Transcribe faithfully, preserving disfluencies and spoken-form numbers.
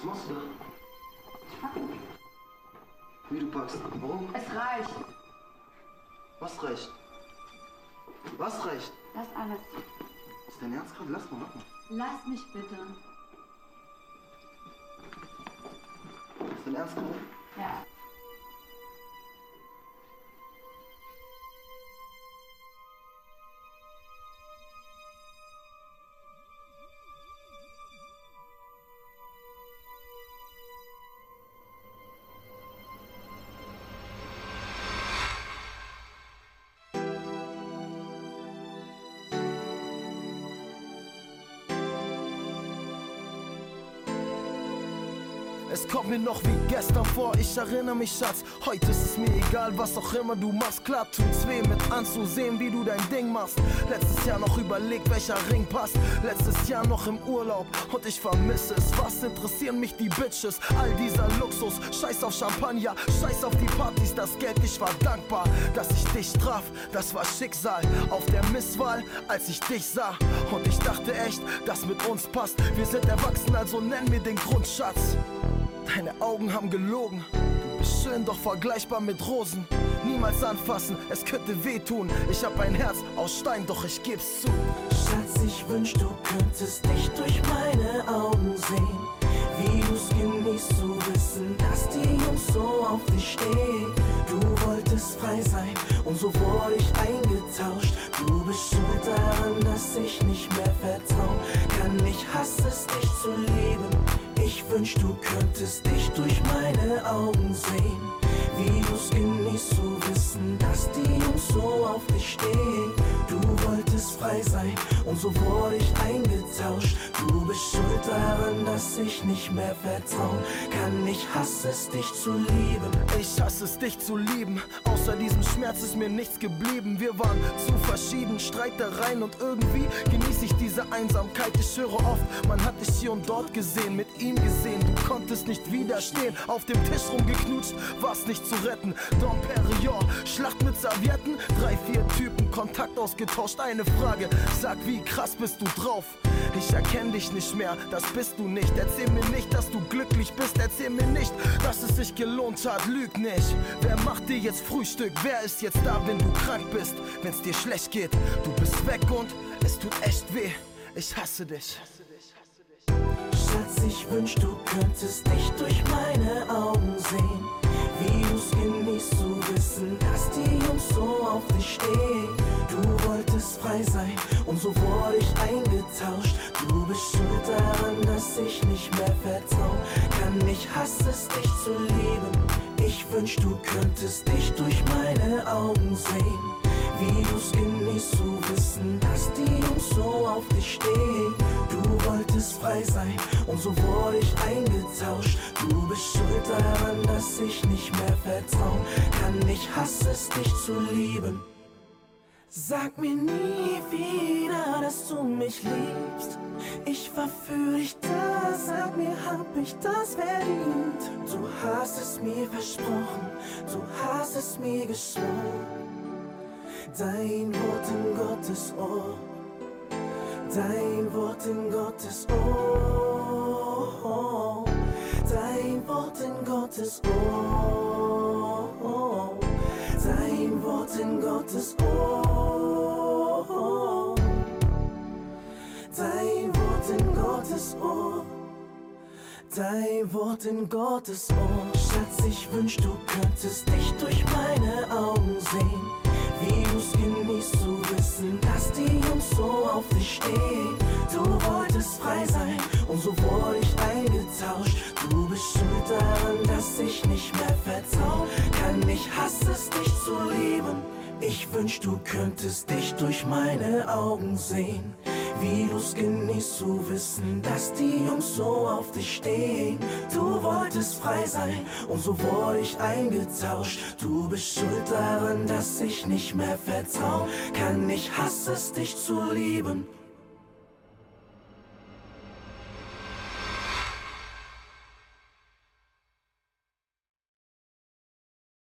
Was machst du da? Ich pack ihn. Wie du packst? Warum? Es reicht. Was reicht? Was reicht? Lass alles. Ist dein Ernst gerade? Lass mal, mach mal. Lass mich bitte. Ist dein Ernst gerade? Ja. Es kommt mir noch wie gestern vor, ich erinnere mich, Schatz. Heute ist es mir egal, was auch immer du machst. Klar tut's weh, mit anzusehen, wie du dein Ding machst. Letztes Jahr noch überlegt, welcher Ring passt. Letztes Jahr noch im Urlaub und ich vermisse es. Was interessieren mich die Bitches? All dieser Luxus, scheiß auf Champagner, scheiß auf die Partys, das Geld. Ich war dankbar, dass ich dich traf. Das war Schicksal auf der Misswahl, als ich dich sah. Und ich dachte echt, das mit uns passt. Wir sind erwachsen, also nenn mir den Grundschatz. Deine Augen haben gelogen. Du bist schön, doch vergleichbar mit Rosen. Niemals anfassen, es könnte wehtun. Ich hab ein Herz aus Stein, doch ich geb's zu. Schatz, ich wünsch, du könntest dich durch meine Augen sehen. Wie du's genießt zu wissen, dass die Jungs so auf dich stehen. Du wolltest frei sein und so wurde ich eingetauscht. Du bist schuld daran, dass ich nicht mehr vertrau kann. Ich hasse es, dich zu lieben. Ich wünsch, du könntest dich durch meine Augen sehen. Wie du's genießt zu wissen, dass die Jungs so auf dich stehen. Du wolltest frei sein und so wurde ich eingetauscht. Du bist schuld daran, dass ich nicht mehr vertrauen kann. Ich hasse es, dich zu lieben. Ich hasse es, dich zu lieben. Außer diesem Schmerz ist mir nichts geblieben. Wir waren zu verschieden, Streitereien und irgendwie genieße ich diese Einsamkeit. Ich höre oft, man hat dich hier und dort gesehen, mit ihm gesehen. Du konntest nicht widerstehen, auf dem Tisch rumgeknutscht, war's nicht zu retten. Dom Perignon, Schlacht mit Servietten, drei, vier Typen, Kontakt ausgetauscht. Eine Frage, sag, wie krass bist du drauf? Ich erkenn dich nicht mehr, das bist du nicht. Erzähl mir nicht, dass du glücklich bist. Erzähl mir nicht, dass es sich gelohnt hat. Lüg nicht. Wer macht dir jetzt Frühstück? Wer ist jetzt da, wenn du krank bist? Wenn's dir schlecht geht, du bist weg und es tut echt weh. Ich hasse dich. Schatz, ich wünsch, du könntest dich durch meine Augen sehen. Wie du's genießt zu wissen, dass die Jungs so auf dich stehen. Du wolltest frei sein und so wurde ich eingetauscht. Du bist schuld daran, dass ich nicht mehr vertrau kann. Ich hasse es, dich zu lieben. Ich wünsch, du könntest dich durch meine Augen sehen. Wie du's genießt zu wissen, dass die Jungs so auf dich stehen. Du wolltest frei sein und so wurde ich eingetauscht. Du bist schuld daran, dass ich nicht mehr vertrauen kann. Ich hasse es, dich zu lieben. Sag mir nie wieder, dass du mich liebst. Ich war für dich da, sag mir, hab ich das verdient? Du hast es mir versprochen, du hast es mir geschworen. Dein Wort in Gottes Ohr, dein Wort in Gottes Ohr, dein Wort in Gottes Ohr, dein Wort in Gottes Ohr, dein Wort in Gottes Ohr, dein Wort in Gottes Ohr. Schatz, ich wünsch, du könntest dich durch meine Augen sehen. Wie du's genießt zu wissen, dass die Jungs so auf dich stehen. Du wolltest frei sein und so wurde ich eingetauscht. Du bist schuld daran, dass ich nicht mehr vertrau kann. Ich hasse es, dich zu lieben. Ich wünsch, du könntest dich durch meine Augen sehen. Wie du's genießt zu wissen, dass die Jungs so auf dich stehen. Du wolltest frei sein und so wurde ich eingetauscht. Du bist schuld daran, dass ich nicht mehr vertrau kann. Ich hasse es, dich zu lieben.